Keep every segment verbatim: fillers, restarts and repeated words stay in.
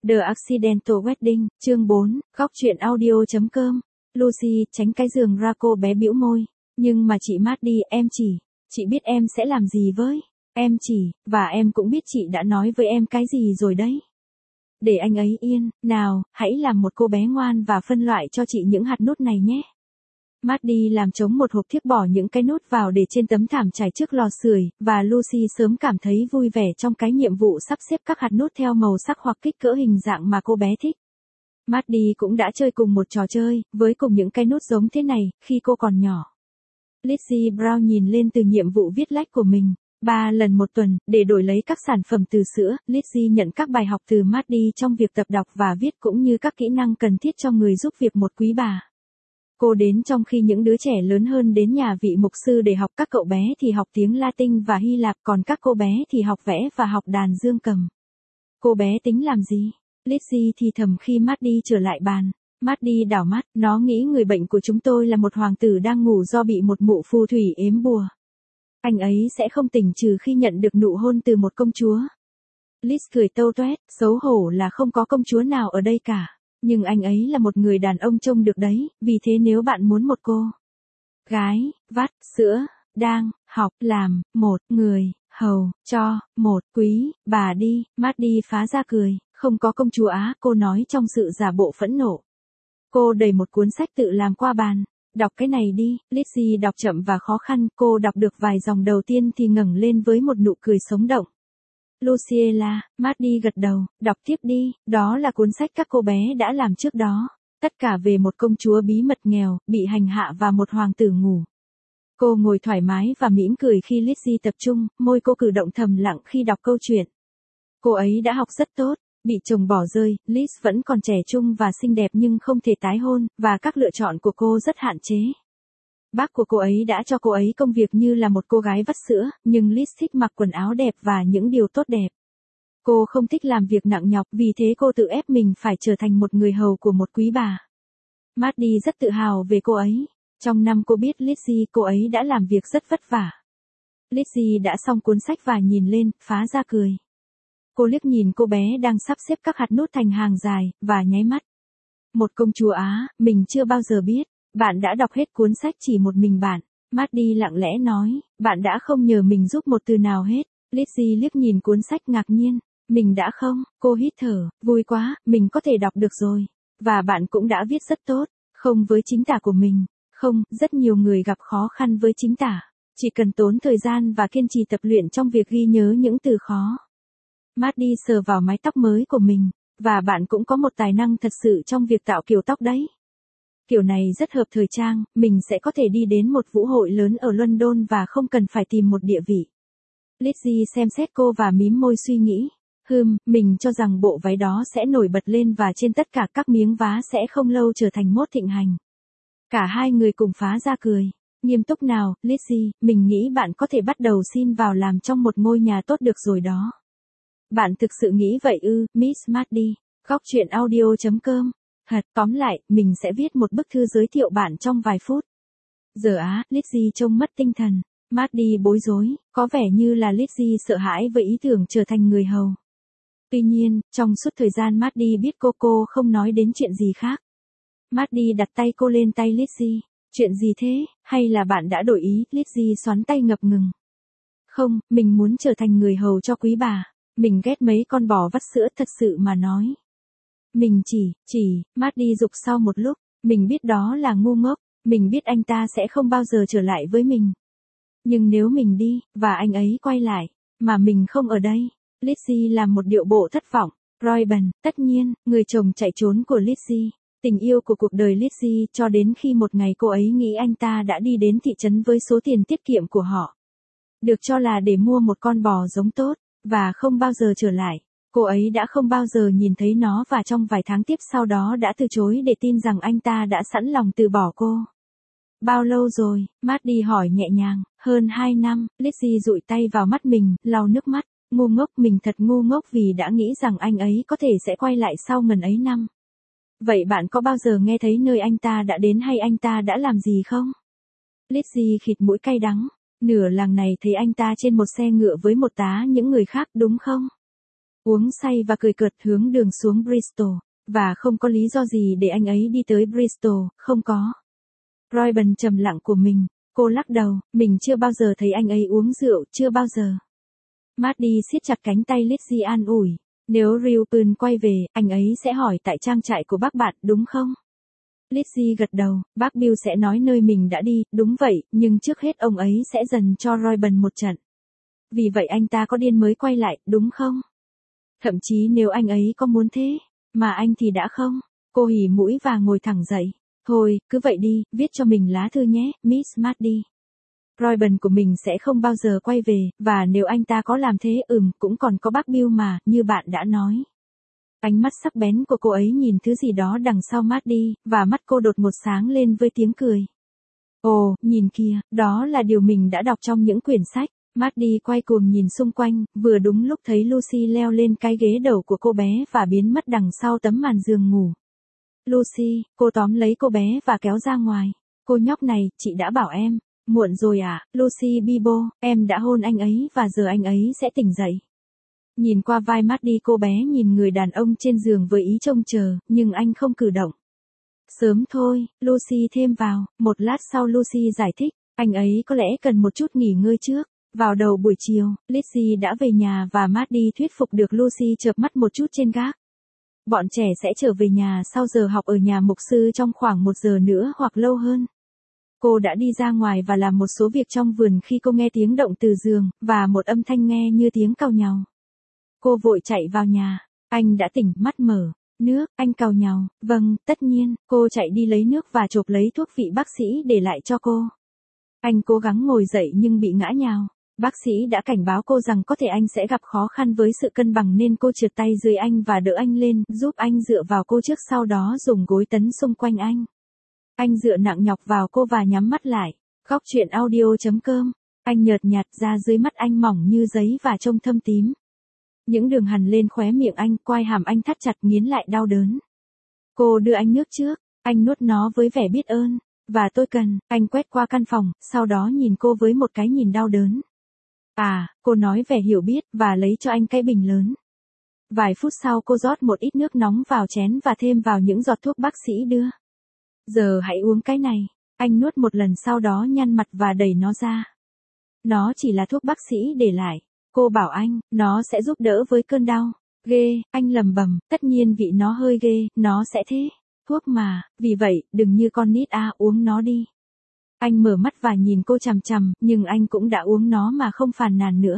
The Accidental Wedding, chương bốn, góc truyện audio chấm com. Lucy, tránh cái giường ra, cô bé bĩu môi. Nhưng mà chị Maddie, em chỉ, chị biết em sẽ làm gì với, em chỉ, và em cũng biết chị đã nói với em cái gì rồi đấy. Để anh ấy yên, nào, hãy làm một cô bé ngoan và phân loại cho chị những hạt nút này nhé. Maddie làm trống một hộp thiếc, bỏ những cái nút vào để trên tấm thảm trải trước lò sưởi, và Lucy sớm cảm thấy vui vẻ trong cái nhiệm vụ sắp xếp các hạt nút theo màu sắc hoặc kích cỡ hình dạng mà cô bé thích. Maddie cũng đã chơi cùng một trò chơi, với cùng những cái nút giống thế này, khi cô còn nhỏ. Lizzie Brown nhìn lên từ nhiệm vụ viết lách của mình. Ba lần một tuần, để đổi lấy các sản phẩm từ sữa, Lizzie nhận các bài học từ Maddie trong việc tập đọc và viết cũng như các kỹ năng cần thiết cho người giúp việc một quý bà. Cô đến trong khi những đứa trẻ lớn hơn đến nhà vị mục sư để học, các cậu bé thì học tiếng Latin và Hy Lạp, còn các cô bé thì học vẽ và học đàn dương cầm. Cô bé tính làm gì? Lizzie thì thầm khi Maddie trở lại bàn. Maddie đảo mắt, nó nghĩ người bệnh của chúng tôi là một hoàng tử đang ngủ do bị một mụ phù thủy ếm bùa. Anh ấy sẽ không tỉnh trừ khi nhận được nụ hôn từ một công chúa. Liz cười tâu toét, xấu hổ là không có công chúa nào ở đây cả. Nhưng anh ấy là một người đàn ông trông được đấy, vì thế nếu bạn muốn một cô gái, vắt, sữa, đang, học, làm, một, người, hầu, cho, một, quý, bà đi, Maddie phá ra cười, không có công chúa á, cô nói trong sự giả bộ phẫn nộ. Cô đẩy một cuốn sách tự làm qua bàn. Đọc cái này đi, Lizzie đọc chậm và khó khăn, cô đọc được vài dòng đầu tiên thì ngẩng lên với một nụ cười sống động. Luciella, Maddie gật đầu, đọc tiếp đi, đó là cuốn sách các cô bé đã làm trước đó. Tất cả về một công chúa bí mật nghèo, bị hành hạ và một hoàng tử ngủ. Cô ngồi thoải mái và mỉm cười khi Lizzie tập trung, môi cô cử động thầm lặng khi đọc câu chuyện. Cô ấy đã học rất tốt, bị chồng bỏ rơi, Liz vẫn còn trẻ trung và xinh đẹp nhưng không thể tái hôn, và các lựa chọn của cô rất hạn chế. Bác của cô ấy đã cho cô ấy công việc như là một cô gái vắt sữa, nhưng Liz thích mặc quần áo đẹp và những điều tốt đẹp. Cô không thích làm việc nặng nhọc, vì thế cô tự ép mình phải trở thành một người hầu của một quý bà. Maddie rất tự hào về cô ấy. Trong năm cô biết Lizzie, cô ấy đã làm việc rất vất vả. Lizzie đã xong cuốn sách và nhìn lên, phá ra cười. Cô liếc nhìn cô bé đang sắp xếp các hạt nút thành hàng dài, và nháy mắt. Một công chúa Á, mình chưa bao giờ biết. Bạn đã đọc hết cuốn sách chỉ một mình bạn. Maddie lặng lẽ nói, bạn đã không nhờ mình giúp một từ nào hết. Lizzie liếc nhìn cuốn sách ngạc nhiên. Mình đã không, cô hít thở, vui quá, mình có thể đọc được rồi. Và bạn cũng đã viết rất tốt, không với chính tả của mình. Không, rất nhiều người gặp khó khăn với chính tả. Chỉ cần tốn thời gian và kiên trì tập luyện trong việc ghi nhớ những từ khó. Maddie sờ vào mái tóc mới của mình, và bạn cũng có một tài năng thật sự trong việc tạo kiểu tóc đấy. Kiểu này rất hợp thời trang, mình sẽ có thể đi đến một vũ hội lớn ở London và không cần phải tìm một địa vị. Lizzie xem xét cô và mím môi suy nghĩ. Hừm, mình cho rằng bộ váy đó sẽ nổi bật lên và trên tất cả các miếng vá sẽ không lâu trở thành mốt thịnh hành. Cả hai người cùng phá ra cười. Nghiêm túc nào, Lizzie, mình nghĩ bạn có thể bắt đầu xin vào làm trong một ngôi nhà tốt được rồi đó. Bạn thực sự nghĩ vậy ư, Miss Maddie? Góc truyện audio chấm com. Thật, tóm lại, mình sẽ viết một bức thư giới thiệu bạn trong vài phút. Giờ á, Lizzie trông mất tinh thần. Maddie bối rối, có vẻ như là Lizzie sợ hãi với ý tưởng trở thành người hầu. Tuy nhiên, trong suốt thời gian Maddie biết cô cô không nói đến chuyện gì khác. Maddie đặt tay cô lên tay Lizzie. Chuyện gì thế, hay là bạn đã đổi ý? Lizzie xoắn tay ngập ngừng. Không, mình muốn trở thành người hầu cho quý bà. Mình ghét mấy con bò vắt sữa, thật sự mà nói. Mình chỉ, chỉ, Maddie dục sau một lúc, mình biết đó là ngu ngốc, mình biết anh ta sẽ không bao giờ trở lại với mình. Nhưng nếu mình đi, và anh ấy quay lại, mà mình không ở đây, Lizzie làm một điệu bộ thất vọng. Royben, tất nhiên, người chồng chạy trốn của Lizzie, tình yêu của cuộc đời Lizzie, cho đến khi một ngày cô ấy nghĩ anh ta đã đi đến thị trấn với số tiền tiết kiệm của họ. Được cho là để mua một con bò giống tốt, và không bao giờ trở lại. Cô ấy đã không bao giờ nhìn thấy nó và trong vài tháng tiếp sau đó đã từ chối để tin rằng anh ta đã sẵn lòng từ bỏ cô. Bao lâu rồi? Maddie hỏi nhẹ nhàng. Hơn hai năm, Lizzie dụi tay vào mắt mình, lau nước mắt. Ngu ngốc, mình thật ngu ngốc vì đã nghĩ rằng anh ấy có thể sẽ quay lại sau ngần ấy năm. Vậy bạn có bao giờ nghe thấy nơi anh ta đã đến hay anh ta đã làm gì không? Lizzie khịt mũi cay đắng. Nửa làng này thấy anh ta trên một xe ngựa với một tá những người khác, đúng không? Uống say và cười cợt hướng đường xuống Bristol. Và không có lý do gì để anh ấy đi tới Bristol, không có. Roy bần trầm lặng của mình, cô lắc đầu, mình chưa bao giờ thấy anh ấy uống rượu, chưa bao giờ. Maddie siết chặt cánh tay Lizzie an ủi. Nếu Reuben quay về, anh ấy sẽ hỏi tại trang trại của bác bạn, đúng không? Lizzie gật đầu, bác Bill sẽ nói nơi mình đã đi, đúng vậy, nhưng trước hết ông ấy sẽ dần cho Roy bần một trận. Vì vậy anh ta có điên mới quay lại, đúng không? Thậm chí nếu anh ấy có muốn thế, mà anh thì đã không. Cô hỉ mũi và ngồi thẳng dậy. Thôi, cứ vậy đi, viết cho mình lá thư nhé, Miss Maddie. Roy bần của mình sẽ không bao giờ quay về, và nếu anh ta có làm thế, ừm, cũng còn có bác Bill mà, như bạn đã nói. Ánh mắt sắc bén của cô ấy nhìn thứ gì đó đằng sau Maddie, và mắt cô đột ngột sáng lên với tiếng cười. Ồ, nhìn kìa, đó là điều mình đã đọc trong những quyển sách. Maddie quay cuồng nhìn xung quanh, vừa đúng lúc thấy Lucy leo lên cái ghế đầu của cô bé và biến mất đằng sau tấm màn giường ngủ. Lucy, cô tóm lấy cô bé và kéo ra ngoài. Cô nhóc này, chị đã bảo em. Muộn rồi à, Lucy Bibo, em đã hôn anh ấy và giờ anh ấy sẽ tỉnh dậy. Nhìn qua vai Maddie, cô bé nhìn người đàn ông trên giường với ý trông chờ, nhưng anh không cử động. Sớm thôi, Lucy thêm vào, một lát sau Lucy giải thích, anh ấy có lẽ cần một chút nghỉ ngơi trước. Vào đầu buổi chiều, Lizzie đã về nhà và Maddie thuyết phục được Lucy chợp mắt một chút trên gác. Bọn trẻ sẽ trở về nhà sau giờ học ở nhà mục sư trong khoảng một giờ nữa hoặc lâu hơn. Cô đã đi ra ngoài và làm một số việc trong vườn khi cô nghe tiếng động từ giường, và một âm thanh nghe như tiếng càu nhàu. Cô vội chạy vào nhà. Anh đã tỉnh, mắt mở. Nước, anh càu nhàu. Vâng, tất nhiên. Cô chạy đi lấy nước và chộp lấy thuốc vị bác sĩ để lại cho cô. Anh cố gắng ngồi dậy nhưng bị ngã nhào. Bác sĩ đã cảnh báo cô rằng có thể anh sẽ gặp khó khăn với sự cân bằng nên cô trượt tay dưới anh và đỡ anh lên, giúp anh dựa vào cô trước, sau đó dùng gối tấn xung quanh anh. Anh dựa nặng nhọc vào cô và nhắm mắt lại. Góc truyện audio chấm com. Anh nhợt nhạt, da dưới mắt anh mỏng như giấy và trông thâm tím. Những đường hằn lên khóe miệng anh, quai hàm anh thắt chặt nghiến lại đau đớn. Cô đưa anh nước trước, anh nuốt nó với vẻ biết ơn. Và tôi cần, anh quét qua căn phòng, sau đó nhìn cô với một cái nhìn đau đớn. À, cô nói vẻ hiểu biết, và lấy cho anh cái bình lớn. Vài phút sau cô rót một ít nước nóng vào chén và thêm vào những giọt thuốc bác sĩ đưa. Giờ hãy uống cái này. Anh nuốt một lần sau đó nhăn mặt và đẩy nó ra. Nó chỉ là thuốc bác sĩ để lại. Cô bảo anh, nó sẽ giúp đỡ với cơn đau. Ghê, anh lầm bầm, tất nhiên vị nó hơi ghê, nó sẽ thế. Thuốc mà, vì vậy, đừng như con nít à, uống nó đi. Anh mở mắt và nhìn cô chằm chằm, nhưng anh cũng đã uống nó mà không phàn nàn nữa.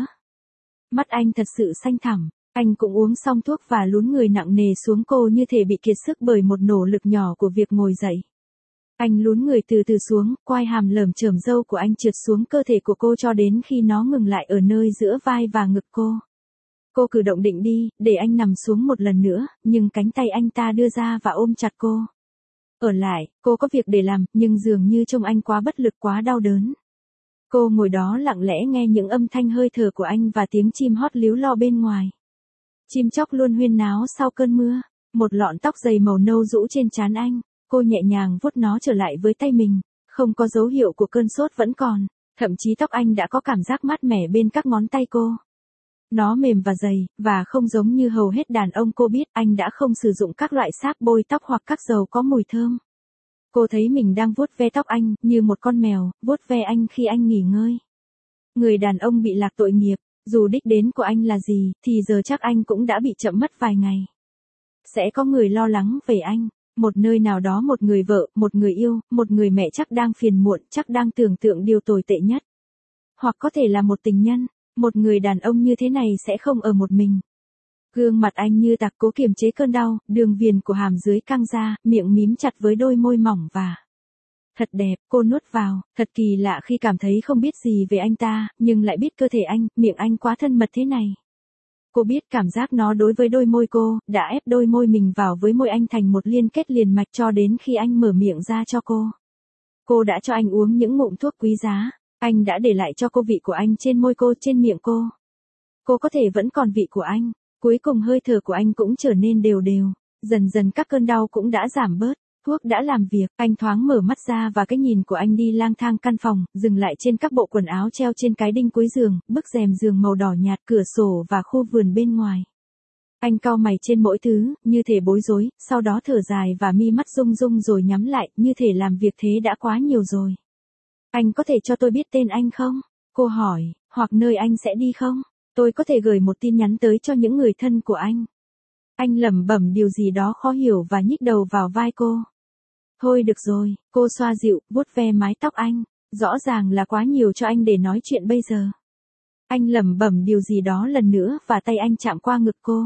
Mắt anh thật sự xanh thẳm, anh cũng uống xong thuốc và lún người nặng nề xuống cô như thể bị kiệt sức bởi một nỗ lực nhỏ của việc ngồi dậy. Anh lún người từ từ xuống, quai hàm lởm chởm râu của anh trượt xuống cơ thể của cô cho đến khi nó ngừng lại ở nơi giữa vai và ngực cô. Cô cử động định đi, để anh nằm xuống một lần nữa, nhưng cánh tay anh ta đưa ra và ôm chặt cô. Ở lại, cô có việc để làm, nhưng dường như trông anh quá bất lực, quá đau đớn. Cô ngồi đó lặng lẽ nghe những âm thanh hơi thở của anh và tiếng chim hót líu lo bên ngoài. Chim chóc luôn huyên náo sau cơn mưa, một lọn tóc dày màu nâu rũ trên trán anh. Cô nhẹ nhàng vuốt nó trở lại với tay mình, không có dấu hiệu của cơn sốt vẫn còn, thậm chí tóc anh đã có cảm giác mát mẻ bên các ngón tay cô. Nó mềm và dày, và không giống như hầu hết đàn ông cô biết, anh đã không sử dụng các loại sáp bôi tóc hoặc các dầu có mùi thơm. Cô thấy mình đang vuốt ve tóc anh, như một con mèo, vuốt ve anh khi anh nghỉ ngơi. Người đàn ông bị lạc tội nghiệp, dù đích đến của anh là gì, thì giờ chắc anh cũng đã bị chậm mất vài ngày. Sẽ có người lo lắng về anh. Một nơi nào đó, một người vợ, một người yêu, một người mẹ chắc đang phiền muộn, chắc đang tưởng tượng điều tồi tệ nhất. Hoặc có thể là một tình nhân, một người đàn ông như thế này sẽ không ở một mình. Gương mặt anh như tạc cố kiềm chế cơn đau, đường viền của hàm dưới căng ra, miệng mím chặt với đôi môi mỏng và... Thật đẹp, cô nuốt vào, thật kỳ lạ khi cảm thấy không biết gì về anh ta, nhưng lại biết cơ thể anh, miệng anh quá thân mật thế này. Cô biết cảm giác nó đối với đôi môi cô, đã ép đôi môi mình vào với môi anh thành một liên kết liền mạch cho đến khi anh mở miệng ra cho cô. Cô đã cho anh uống những ngụm thuốc quý giá, anh đã để lại cho cô vị của anh trên môi cô, trên miệng cô. Cô có thể vẫn còn vị của anh, cuối cùng hơi thở của anh cũng trở nên đều đều, dần dần các cơn đau cũng đã giảm bớt. Thuốc đã làm việc, anh thoáng mở mắt ra và cái nhìn của anh đi lang thang căn phòng, dừng lại trên các bộ quần áo treo trên cái đinh cuối giường, bức rèm giường màu đỏ nhạt, cửa sổ và khu vườn bên ngoài. Anh cau mày trên mỗi thứ, như thể bối rối, sau đó thở dài và mi mắt rung rung rồi nhắm lại, như thể làm việc thế đã quá nhiều rồi. Anh có thể cho tôi biết tên anh không? Cô hỏi, hoặc nơi anh sẽ đi không? Tôi có thể gửi một tin nhắn tới cho những người thân của anh. Anh lẩm bẩm điều gì đó khó hiểu và nhích đầu vào vai cô. Thôi được rồi, cô xoa dịu, vuốt ve mái tóc anh. Rõ ràng là quá nhiều cho anh để nói chuyện bây giờ. Anh lẩm bẩm điều gì đó lần nữa và tay anh chạm qua ngực cô.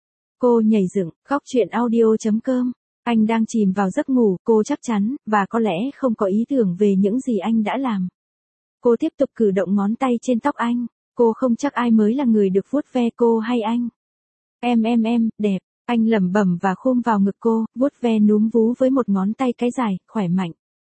Cô nhảy dựng, khóc chuyện audio chấm com. Anh đang chìm vào giấc ngủ, cô chắc chắn, và có lẽ không có ý tưởng về những gì anh đã làm. Cô tiếp tục cử động ngón tay trên tóc anh. Cô không chắc ai mới là người được vuốt ve cô hay anh. Em em em, đẹp. Anh lẩm bẩm và khum vào ngực cô, vuốt ve núm vú với một ngón tay cái dài, khỏe mạnh.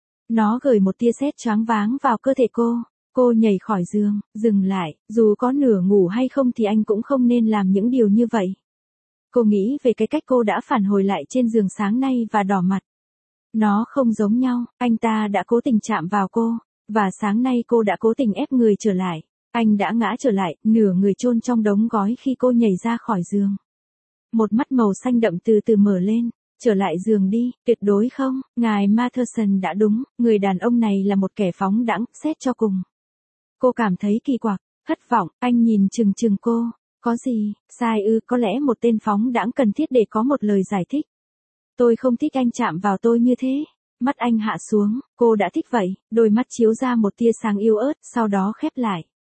Nó gửi một tia sét choáng váng vào cơ thể cô. Cô nhảy khỏi giường, dừng lại, dù có nửa ngủ hay không thì anh cũng không nên làm những điều như vậy. Cô nghĩ về cái cách cô đã phản hồi lại trên giường sáng nay và đỏ mặt. Nó không giống nhau, anh ta đã cố tình chạm vào cô, và sáng nay cô đã cố tình ép người trở lại. Anh đã ngã trở lại, nửa người chôn trong đống gói khi cô nhảy ra khỏi giường. Một mắt màu xanh đậm từ từ mở lên. Trở lại giường đi, tuyệt đối không, ngài Matherson đã đúng, người đàn ông này là một kẻ phóng đãng, xét cho cùng. Cô cảm thấy kỳ quặc, thất vọng, anh nhìn chừng chừng cô, có gì, sai ư, có lẽ một tên phóng đãng cần thiết để có một lời giải thích. Tôi không thích anh chạm vào tôi như thế. Mắt anh hạ xuống, cô đã thích vậy, đôi mắt chiếu ra một tia sáng yếu ớt, sau đó khép lại.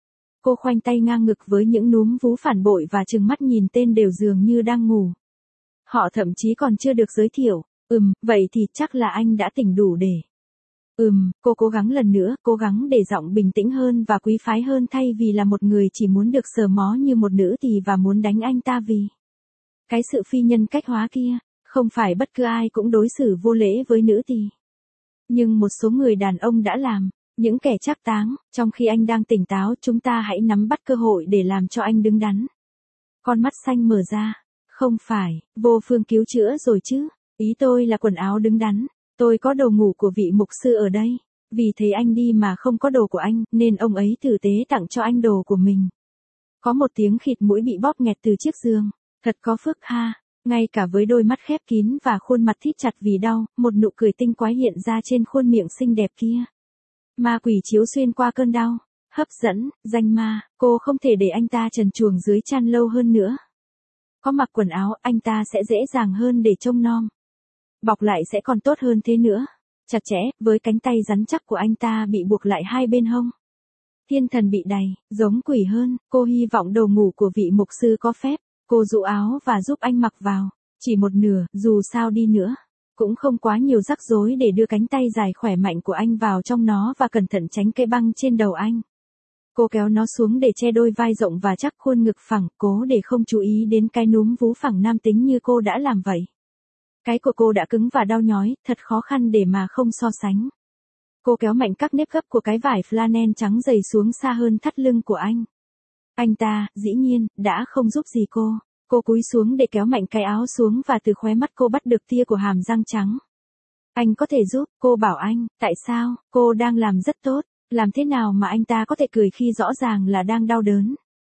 Cô khoanh tay ngang ngực với những núm vú phản bội và trừng mắt nhìn tên đều dường như đang ngủ. Họ thậm chí còn chưa được giới thiệu. Ừm, vậy thì chắc là anh đã tỉnh đủ để. Ừm, cô cố gắng lần nữa, cố gắng để giọng bình tĩnh hơn và quý phái hơn thay vì là một người chỉ muốn được sờ mó như một nữ tỳ và muốn đánh anh ta vì cái sự phi nhân cách hóa kia. Không phải bất cứ ai cũng đối xử vô lễ với nữ tỳ. Nhưng một số người đàn ông đã làm, những kẻ trác táng, trong khi anh đang tỉnh táo, chúng ta hãy nắm bắt cơ hội để làm cho anh đứng đắn. Con mắt xanh mở ra. Không phải, vô phương cứu chữa rồi chứ. Ý tôi là quần áo đứng đắn. Tôi có đồ ngủ của vị mục sư ở đây. Vì thế anh đi mà không có đồ của anh, nên ông ấy tử tế tặng cho anh đồ của mình. Có một tiếng khịt mũi bị bóp nghẹt từ chiếc giường. Thật có phước ha. Ngay cả với đôi mắt khép kín và khuôn mặt thít chặt vì đau, một nụ cười tinh quái hiện ra trên khuôn miệng xinh đẹp kia. Ma quỷ chiếu xuyên qua cơn đau. Hấp dẫn, danh ma, cô không thể để anh ta trần truồng dưới chăn lâu hơn nữa. Có mặc quần áo, anh ta sẽ dễ dàng hơn để trông nom. Bọc lại sẽ còn tốt hơn thế nữa. Chặt chẽ, với cánh tay rắn chắc của anh ta bị buộc lại hai bên hông. Thiên thần bị đày, giống quỷ hơn, cô hy vọng đồ ngủ của vị mục sư có phép. Cô dụ áo và giúp anh mặc vào. Chỉ một nửa, dù sao đi nữa. Cũng không quá nhiều rắc rối để đưa cánh tay dài khỏe mạnh của anh vào trong nó và cẩn thận tránh cây băng trên đầu anh. Cô kéo nó xuống để che đôi vai rộng và chắc khuôn ngực phẳng, cố để không chú ý đến cái núm vú phẳng nam tính như cô đã làm vậy. Cái của cô đã cứng và đau nhói, thật khó khăn để mà không so sánh. Cô kéo mạnh các nếp gấp của cái vải flannel trắng dày xuống xa hơn thắt lưng của anh. Anh ta, dĩ nhiên, đã không giúp gì cô. Cô cúi xuống để kéo mạnh cái áo xuống và từ khóe mắt cô bắt được tia của hàm răng trắng. Anh có thể giúp, cô bảo anh, tại sao, cô đang làm rất tốt. Làm thế nào mà anh ta có thể cười khi rõ ràng là đang đau đớn?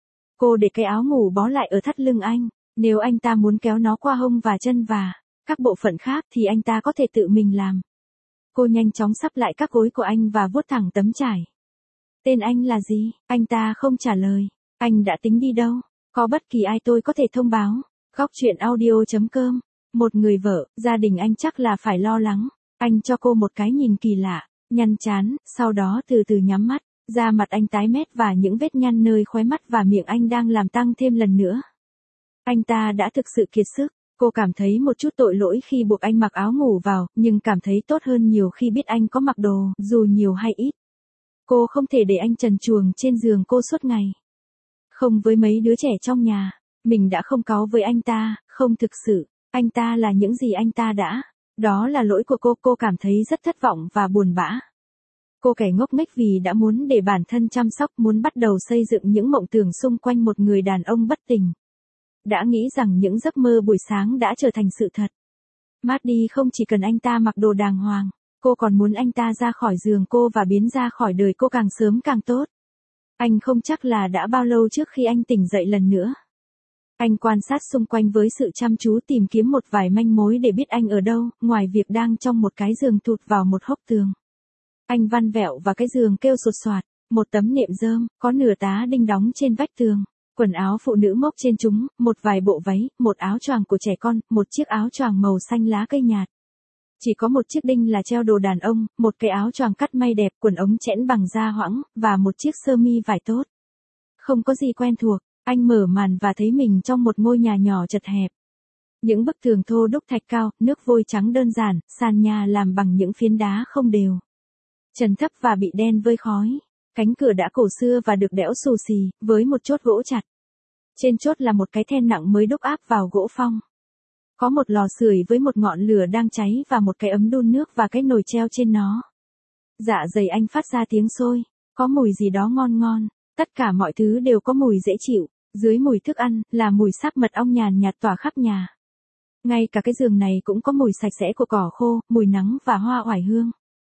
Cô để cái áo ngủ bó lại ở thắt lưng anh. Nếu anh ta muốn kéo nó qua hông và chân và các bộ phận khác thì anh ta có thể tự mình làm. Cô nhanh chóng sắp lại các gối của anh và vuốt thẳng tấm trải. Tên anh là gì? Anh ta không trả lời. Anh đã tính đi đâu? Có bất kỳ ai tôi có thể thông báo. Góc chuyện audio chấm com. Một người vợ, gia đình anh chắc là phải lo lắng. Anh cho cô một cái nhìn kỳ lạ. Nhăn chán, sau đó từ từ nhắm mắt, da mặt anh tái mét và những vết nhăn nơi khóe mắt và miệng anh đang làm tăng thêm lần nữa. Anh ta đã thực sự kiệt sức, cô cảm thấy một chút tội lỗi khi buộc anh mặc áo ngủ vào, nhưng cảm thấy tốt hơn nhiều khi biết anh có mặc đồ, dù nhiều hay ít. Cô không thể để anh trần truồng trên giường cô suốt ngày. Không với mấy đứa trẻ trong nhà, mình đã không cáu với anh ta, không thực sự, anh ta là những gì anh ta đã. Đó là lỗi của cô, cô cảm thấy rất thất vọng và buồn bã. Cô kẻ ngốc nghếch vì đã muốn để bản thân chăm sóc, muốn bắt đầu xây dựng những mộng tưởng xung quanh một người đàn ông bất tình. Đã nghĩ rằng những giấc mơ buổi sáng đã trở thành sự thật. Maddie không chỉ cần anh ta mặc đồ đàng hoàng, cô còn muốn anh ta ra khỏi giường cô và biến ra khỏi đời cô càng sớm càng tốt. Anh không chắc là đã bao lâu trước khi anh tỉnh dậy lần nữa. Anh quan sát xung quanh với sự chăm chú tìm kiếm một vài manh mối để biết anh ở đâu, ngoài việc đang trong một cái giường thụt vào một hốc tường. Anh văn vẹo và cái giường kêu sột soạt, một tấm nệm rơm, có nửa tá đinh đóng trên vách tường, quần áo phụ nữ mốc trên chúng, một vài bộ váy, một áo choàng của trẻ con, một chiếc áo choàng màu xanh lá cây nhạt. Chỉ có một chiếc đinh là treo đồ đàn ông, một cái áo choàng cắt may đẹp, quần ống chẽn bằng da hoãng, và một chiếc sơ mi vải tốt. Không có gì quen thuộc, anh mở màn và thấy mình trong một ngôi nhà nhỏ chật hẹp. Những bức tường thô đúc thạch cao, nước vôi trắng đơn giản, sàn nhà làm bằng những phiến đá không đều. Trần thấp và bị đen vơi khói. Cánh cửa đã cổ xưa và được đẽo xù xì, với một chốt gỗ chặt. Trên chốt là một cái then nặng mới đúc áp vào gỗ phong. Có một lò sưởi với một ngọn lửa đang cháy và một cái ấm đun nước và cái nồi treo trên nó. Dạ dày anh phát ra tiếng sôi, có mùi gì đó ngon ngon, tất cả mọi thứ đều có mùi dễ chịu, dưới mùi thức ăn là mùi sáp mật ong nhàn nhạt tỏa khắp nhà. Ngay cả cái giường này cũng có mùi sạch sẽ của cỏ khô, mùi nắng và hoa oải hương.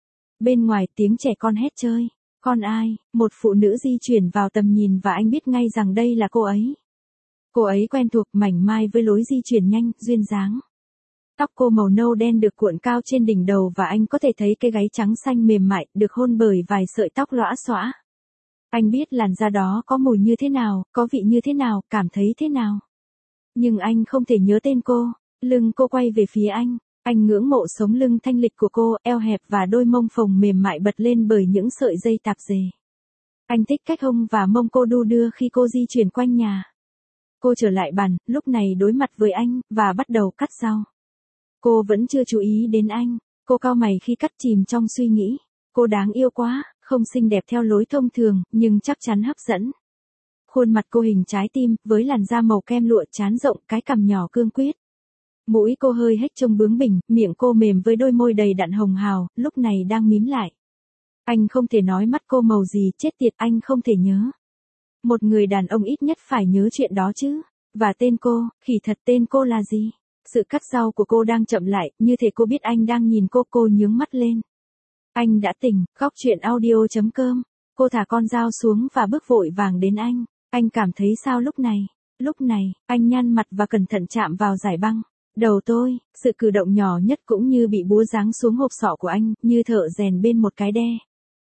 Bên ngoài tiếng trẻ con hét chơi. Con ai, một phụ nữ di chuyển vào tầm nhìn và anh biết ngay rằng đây là cô ấy. Cô ấy quen thuộc, mảnh mai với lối di chuyển nhanh, duyên dáng. Tóc cô màu nâu đen được cuộn cao trên đỉnh đầu và anh có thể thấy cái gáy trắng xanh mềm mại, được hôn bởi vài sợi tóc lõa xõa. Anh biết làn da đó có mùi như thế nào, có vị như thế nào, cảm thấy thế nào. Nhưng anh không thể nhớ tên cô. Lưng cô quay về phía anh. Anh ngưỡng mộ sống lưng thanh lịch của cô, eo hẹp và đôi mông phồng mềm mại bật lên bởi những sợi dây tạp dề. Anh thích cách hông và mông cô đu đưa khi cô di chuyển quanh nhà. Cô trở lại bàn, lúc này đối mặt với anh, và bắt đầu cắt rau. Cô vẫn chưa chú ý đến anh. Cô cau mày khi cắt, chìm trong suy nghĩ. Cô đáng yêu quá, không xinh đẹp theo lối thông thường, nhưng chắc chắn hấp dẫn. Khuôn mặt cô hình trái tim, với làn da màu kem lụa, trán rộng, cái cằm nhỏ cương quyết. Mũi cô hơi hếch trông bướng bỉnh, miệng cô mềm với đôi môi đầy đặn hồng hào, lúc này đang mím lại. Anh không thể nói mắt cô màu gì, chết tiệt, anh không thể nhớ. Một người đàn ông ít nhất phải nhớ chuyện đó chứ. Và tên cô, khỉ thật, tên cô là gì? Sự cắt rau của cô đang chậm lại, như thể cô biết anh đang nhìn cô, cô nhướng mắt lên. Anh đã tỉnh, góc chuyện audio chấm com. Cô thả con dao xuống và bước vội vàng đến anh. Anh cảm thấy sao lúc này? Lúc này, anh nhăn mặt và cẩn thận chạm vào dải băng. Đầu tôi, sự cử động nhỏ nhất cũng như bị búa giáng xuống hộp sọ của anh, như thợ rèn bên một cái đe.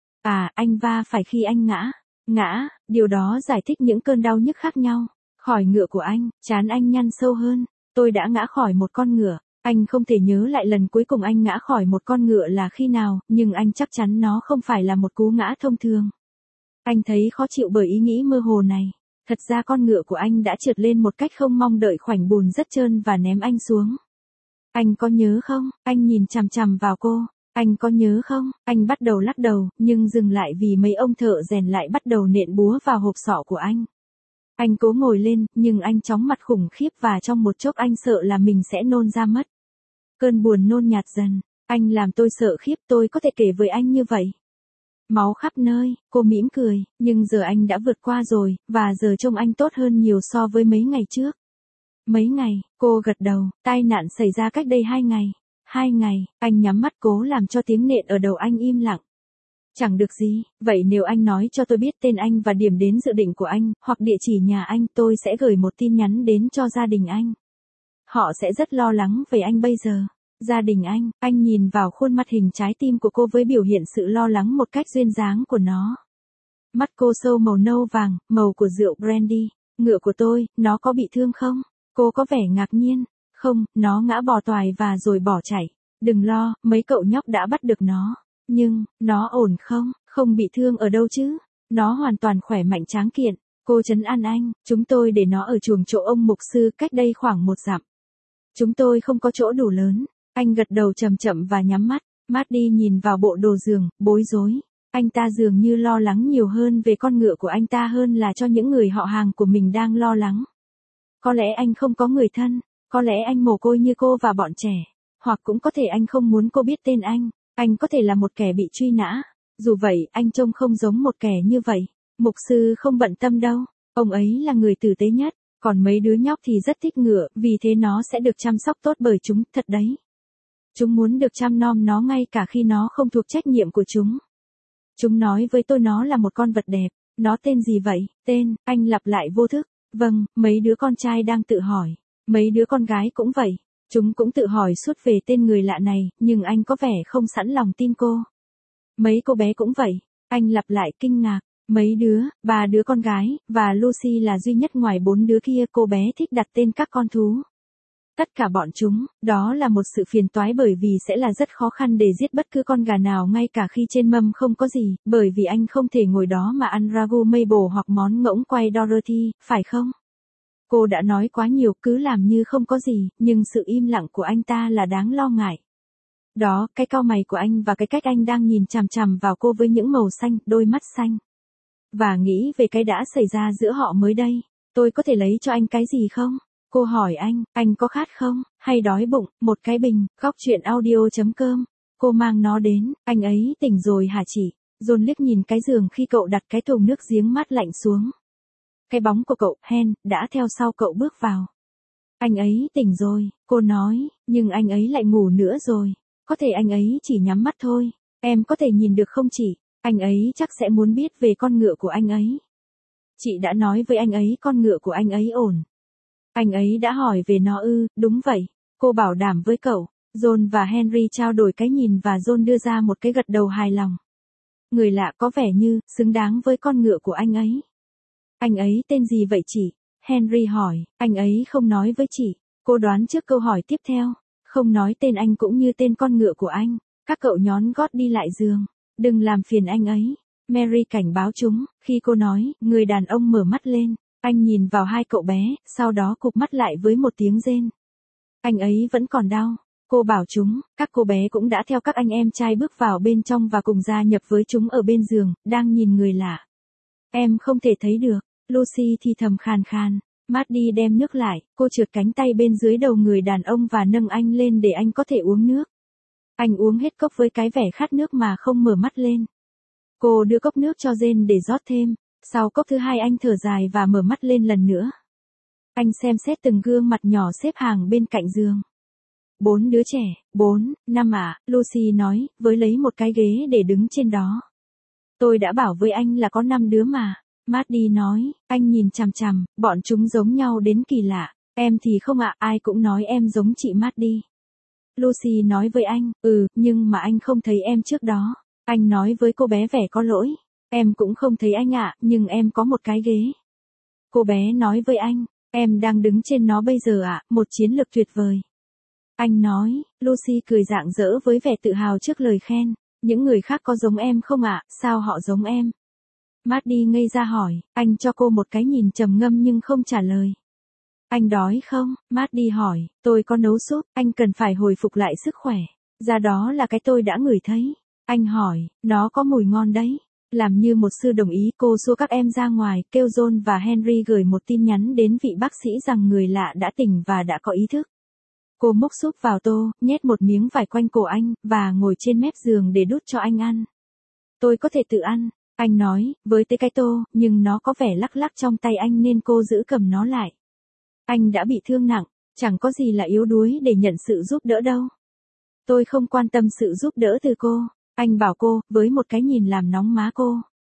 À, anh va phải khi anh ngã. Ngã, điều đó giải thích những cơn đau nhức khác nhau. Khỏi ngựa của anh, trán anh nhăn sâu hơn. Tôi đã ngã khỏi một con ngựa. Anh không thể nhớ lại lần cuối cùng anh ngã khỏi một con ngựa là khi nào, nhưng anh chắc chắn nó không phải là một cú ngã thông thường. Anh thấy khó chịu bởi ý nghĩ mơ hồ này. Thật ra con ngựa của anh đã trượt lên một cách không mong đợi khoảnh bùn rất trơn và ném anh xuống. Anh có nhớ không? Anh nhìn chằm chằm vào cô. Anh có nhớ không? Anh bắt đầu lắc đầu, nhưng dừng lại vì mấy ông thợ rèn lại bắt đầu nện búa vào hộp sọ của anh. Anh cố ngồi lên, nhưng anh chóng mặt khủng khiếp và trong một chốc anh sợ là mình sẽ nôn ra mất. Cơn buồn nôn nhạt dần. Anh làm tôi sợ khiếp, tôi có thể kể với anh như vậy. Máu khắp nơi, cô mỉm cười, nhưng giờ anh đã vượt qua rồi, và giờ trông anh tốt hơn nhiều so với mấy ngày trước. Mấy ngày, cô gật đầu, tai nạn xảy ra cách đây hai ngày. Hai ngày, anh nhắm mắt cố làm cho tiếng nện ở đầu anh im lặng. Chẳng được gì, vậy nếu anh nói cho tôi biết tên anh và điểm đến dự định của anh, hoặc địa chỉ nhà anh, tôi sẽ gửi một tin nhắn đến cho gia đình anh. Họ sẽ rất lo lắng về anh bây giờ. Gia đình anh, anh nhìn vào khuôn mặt hình trái tim của cô với biểu hiện sự lo lắng một cách duyên dáng của nó. Mắt cô sâu màu nâu vàng, màu của rượu brandy. Ngựa của tôi, nó có bị thương không? Cô có vẻ ngạc nhiên. Không, nó ngã bò toài và rồi bỏ chạy. Đừng lo, mấy cậu nhóc đã bắt được nó. Nhưng, nó ổn không? Không bị thương ở đâu chứ? Nó hoàn toàn khỏe mạnh tráng kiện. Cô trấn an anh, chúng tôi để nó ở chuồng chỗ ông mục sư cách đây khoảng một dặm. Chúng tôi không có chỗ đủ lớn. Anh gật đầu chậm chậm và nhắm mắt. Maddie nhìn vào bộ đồ giường, bối rối. Anh ta dường như lo lắng nhiều hơn về con ngựa của anh ta hơn là cho những người họ hàng của mình đang lo lắng. Có lẽ anh không có người thân. Có lẽ anh mồ côi như cô và bọn trẻ. Hoặc cũng có thể anh không muốn cô biết tên anh. Anh có thể là một kẻ bị truy nã. Dù vậy, anh trông không giống một kẻ như vậy. Mục sư không bận tâm đâu. Ông ấy là người tử tế nhất. Còn mấy đứa nhóc thì rất thích ngựa, vì thế nó sẽ được chăm sóc tốt bởi chúng, thật đấy. Chúng muốn được chăm nom nó ngay cả khi nó không thuộc trách nhiệm của chúng. Chúng nói với tôi nó là một con vật đẹp. Nó tên gì vậy? Tên, anh lặp lại vô thức. Vâng, mấy đứa con trai đang tự hỏi. Mấy đứa con gái cũng vậy. Chúng cũng tự hỏi suốt về tên người lạ này, nhưng anh có vẻ không sẵn lòng tin cô. Mấy cô bé cũng vậy. Anh lặp lại kinh ngạc. Mấy đứa, ba đứa con gái, và Lucy là duy nhất ngoài bốn đứa kia cô bé thích đặt tên các con thú. Tất cả bọn chúng, đó là một sự phiền toái bởi vì sẽ là rất khó khăn để giết bất cứ con gà nào ngay cả khi trên mâm không có gì, bởi vì anh không thể ngồi đó mà ăn ragu maple hoặc món ngỗng quay Dorothy, phải không? Cô đã nói quá nhiều, cứ làm như không có gì, nhưng sự im lặng của anh ta là đáng lo ngại. Đó, cái cau mày của anh và cái cách anh đang nhìn chằm chằm vào cô với những màu xanh, đôi mắt xanh. Và nghĩ về cái đã xảy ra giữa họ mới đây. Tôi có thể lấy cho anh cái gì không? Cô hỏi anh, anh có khát không, hay đói bụng, một cái bình, góc chuyện audio.com. Cô mang nó đến, anh ấy tỉnh rồi hả chị? John liếc nhìn cái giường khi cậu đặt cái thùng nước giếng mát lạnh xuống. Cái bóng của cậu, Hen, đã theo sau cậu bước vào. Anh ấy tỉnh rồi, cô nói, nhưng anh ấy lại ngủ nữa rồi. Có thể anh ấy chỉ nhắm mắt thôi. Em có thể nhìn được không chị? Anh ấy chắc sẽ muốn biết về con ngựa của anh ấy. Chị đã nói với anh ấy con ngựa của anh ấy ổn. Anh ấy đã hỏi về nó ư, đúng vậy. Cô bảo đảm với cậu. John và Henry trao đổi cái nhìn và John đưa ra một cái gật đầu hài lòng. Người lạ có vẻ như, xứng đáng với con ngựa của anh ấy. Anh ấy tên gì vậy chị? Henry hỏi, anh ấy không nói với chị. Cô đoán trước câu hỏi tiếp theo. Không nói tên anh cũng như tên con ngựa của anh. Các cậu nhón gót đi lại giường. Đừng làm phiền anh ấy. Mary cảnh báo chúng, khi cô nói, người đàn ông mở mắt lên. Anh nhìn vào hai cậu bé, sau đó cụp mắt lại với một tiếng rên. Anh ấy vẫn còn đau. Cô bảo chúng, các cô bé cũng đã theo các anh em trai bước vào bên trong và cùng gia nhập với chúng ở bên giường, đang nhìn người lạ. Em không thể thấy được, Lucy thì thầm khàn khàn. Maddie đem nước lại, cô trượt cánh tay bên dưới đầu người đàn ông và nâng anh lên để anh có thể uống nước. Anh uống hết cốc với cái vẻ khát nước mà không mở mắt lên. Cô đưa cốc nước cho Jane để rót thêm. Sau cốc thứ hai anh thở dài và mở mắt lên lần nữa. Anh xem xét từng gương mặt nhỏ xếp hàng bên cạnh giường. Bốn đứa trẻ, bốn, năm à, Lucy nói, với lấy một cái ghế để đứng trên đó. Tôi đã bảo với anh là có năm đứa mà. Maddie nói, anh nhìn chằm chằm, bọn chúng giống nhau đến kỳ lạ. Em thì không ạ, ai cũng nói em giống chị Maddie. Lucy nói với anh, ừ, nhưng mà anh không thấy em trước đó. Anh nói với cô bé vẻ có lỗi. Em cũng không thấy anh ạ, nhưng em có một cái ghế. Cô bé nói với anh, em đang đứng trên nó bây giờ ạ, một chiến lược tuyệt vời. Anh nói, Lucy cười rạng rỡ với vẻ tự hào trước lời khen. Những người khác có giống em không ạ, sao họ giống em? Maddie ngây ra hỏi, anh cho cô một cái nhìn trầm ngâm nhưng không trả lời. Anh đói không? Maddie hỏi, tôi có nấu súp, anh cần phải hồi phục lại sức khỏe. Ra đó là cái tôi đã ngửi thấy. Anh hỏi, nó có mùi ngon đấy. Làm như một sư đồng ý, cô xua các em ra ngoài, kêu John và Henry gửi một tin nhắn đến vị bác sĩ rằng người lạ đã tỉnh và đã có ý thức. Cô múc súp vào tô, nhét một miếng vải quanh cổ anh, và ngồi trên mép giường để đút cho anh ăn. Tôi có thể tự ăn, anh nói, với tới cái tô, nhưng nó có vẻ lắc lắc trong tay anh nên cô giữ cầm nó lại. Anh đã bị thương nặng, chẳng có gì là yếu đuối để nhận sự giúp đỡ đâu. Tôi không quan tâm sự giúp đỡ từ cô. Anh bảo cô, với một cái nhìn làm nóng má cô.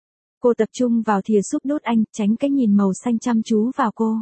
Cô tập trung vào thìa súp đút anh, tránh cái nhìn màu xanh chăm chú vào cô.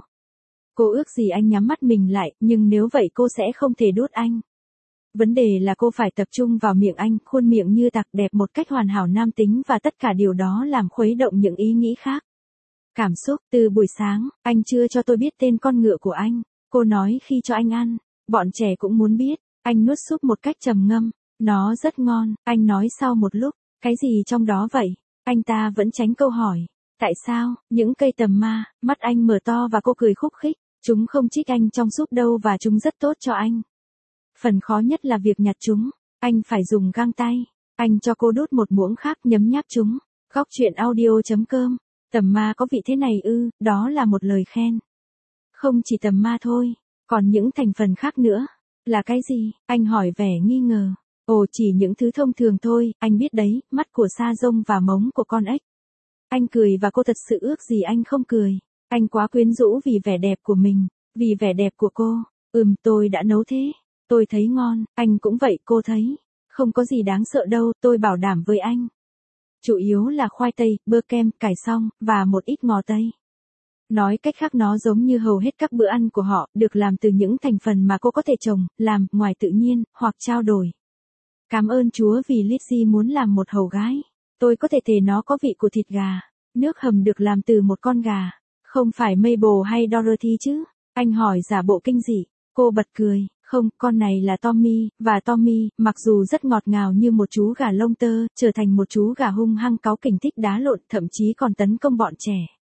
Cô ước gì anh nhắm mắt mình lại, nhưng nếu vậy cô sẽ không thể đút anh. Vấn đề là cô phải tập trung vào miệng anh, khuôn miệng như tạc đẹp một cách hoàn hảo nam tính và tất cả điều đó làm khuấy động những ý nghĩ khác. Cảm xúc, từ buổi sáng, anh chưa cho tôi biết tên con ngựa của anh. Cô nói khi cho anh ăn, bọn trẻ cũng muốn biết. Anh nuốt súp một cách trầm ngâm. Nó rất ngon, anh nói sau một lúc. Cái gì trong đó vậy? Anh ta vẫn tránh câu hỏi. Tại sao? Những cây tầm ma, mắt anh mở to và cô cười khúc khích. Chúng không trích anh trong súp đâu và chúng rất tốt cho anh. Phần khó nhất là việc nhặt chúng. Anh phải dùng găng tay. Anh cho cô đút một muỗng khác nhấm nháp chúng. Góc chuyện audio.com. Tầm ma có vị thế này ư, đó là một lời khen. Không chỉ tầm ma thôi, còn những thành phần khác nữa. Là cái gì? Anh hỏi vẻ nghi ngờ. Ồ, chỉ những thứ thông thường thôi, anh biết đấy, mắt của sa rông và mống của con ếch. Anh cười và cô thật sự ước gì anh không cười. Anh quá quyến rũ vì vẻ đẹp của mình, vì vẻ đẹp của cô. Ừm, tôi đã nấu thế. Tôi thấy ngon, anh cũng vậy, cô thấy. Không có gì đáng sợ đâu, tôi bảo đảm với anh. Chủ yếu là khoai tây, bơ kem, cải xong, và một ít ngò tây. Nói cách khác nó giống như hầu hết các bữa ăn của họ, được làm từ những thành phần mà cô có thể trồng, làm, ngoài tự nhiên, hoặc trao đổi. Cảm ơn Chúa vì Lizzie muốn làm một hầu gái. Tôi có thể thề nó có vị của thịt gà. Nước hầm được làm từ một con gà. Không phải Mabel hay Dorothy chứ? Anh hỏi giả bộ kinh dị. Cô bật cười. Không, con này là Tommy, và Tommy, mặc dù rất ngọt ngào như một chú gà lông tơ, trở thành một chú gà hung hăng cáu kỉnh thích đá lộn, thậm chí còn tấn công bọn trẻ.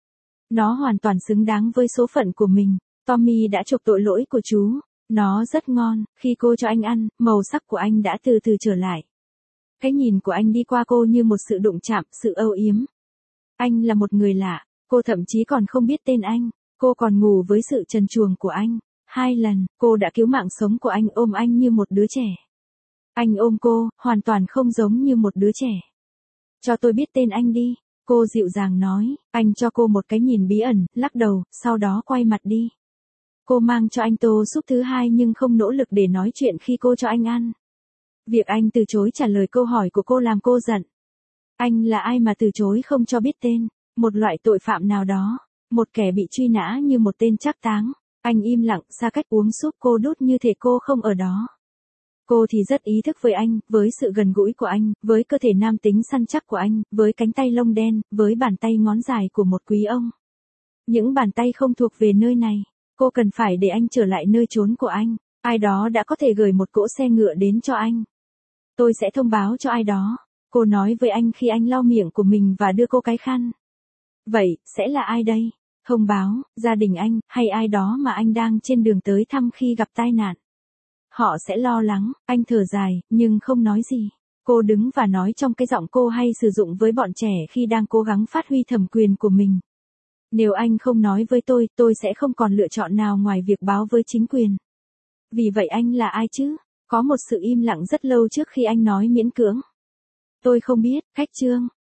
Nó hoàn toàn xứng đáng với số phận của mình. Tommy đã chuộc tội lỗi của chú. Nó rất ngon. Khi cô cho anh ăn, màu sắc của anh đã từ từ trở lại. Cái nhìn của anh đi qua cô như một sự đụng chạm, sự âu yếm. Anh là một người lạ. Cô thậm chí còn không biết tên anh. Cô còn ngủ với sự trần truồng của anh. Hai lần, cô đã cứu mạng sống của anh, ôm anh như một đứa trẻ. Anh ôm cô, hoàn toàn không giống như một đứa trẻ. Cho tôi biết tên anh đi. Cô dịu dàng nói. Anh cho cô một cái nhìn bí ẩn, lắc đầu, sau đó quay mặt đi. Cô mang cho anh tô súp thứ hai nhưng không nỗ lực để nói chuyện khi cô cho anh ăn. Việc anh từ chối trả lời câu hỏi của cô làm cô giận. Anh là ai mà từ chối không cho biết tên? Một loại tội phạm nào đó. Một kẻ bị truy nã như một tên trác táng. Anh im lặng, xa cách uống súp, cô đút như thể cô không ở đó. Cô thì rất ý thức với anh, với sự gần gũi của anh, với cơ thể nam tính săn chắc của anh, với cánh tay lông đen, với bàn tay ngón dài của một quý ông. Những bàn tay không thuộc về nơi này. Cô cần phải để anh trở lại nơi trốn của anh. Ai đó đã có thể gửi một cỗ xe ngựa đến cho anh. Tôi sẽ thông báo cho ai đó. Cô nói với anh khi anh lau miệng của mình và đưa cô cái khăn. Vậy, sẽ là ai đây? Thông báo, gia đình anh, hay ai đó mà anh đang trên đường tới thăm khi gặp tai nạn. Họ sẽ lo lắng. Anh thở dài, nhưng không nói gì. Cô đứng và nói trong cái giọng cô hay sử dụng với bọn trẻ khi đang cố gắng phát huy thẩm quyền của mình. Nếu anh không nói với tôi, tôi sẽ không còn lựa chọn nào ngoài việc báo với chính quyền. Vì vậy anh là ai chứ? Có một sự im lặng rất lâu trước khi anh nói miễn cưỡng. Tôi không biết, khách trương.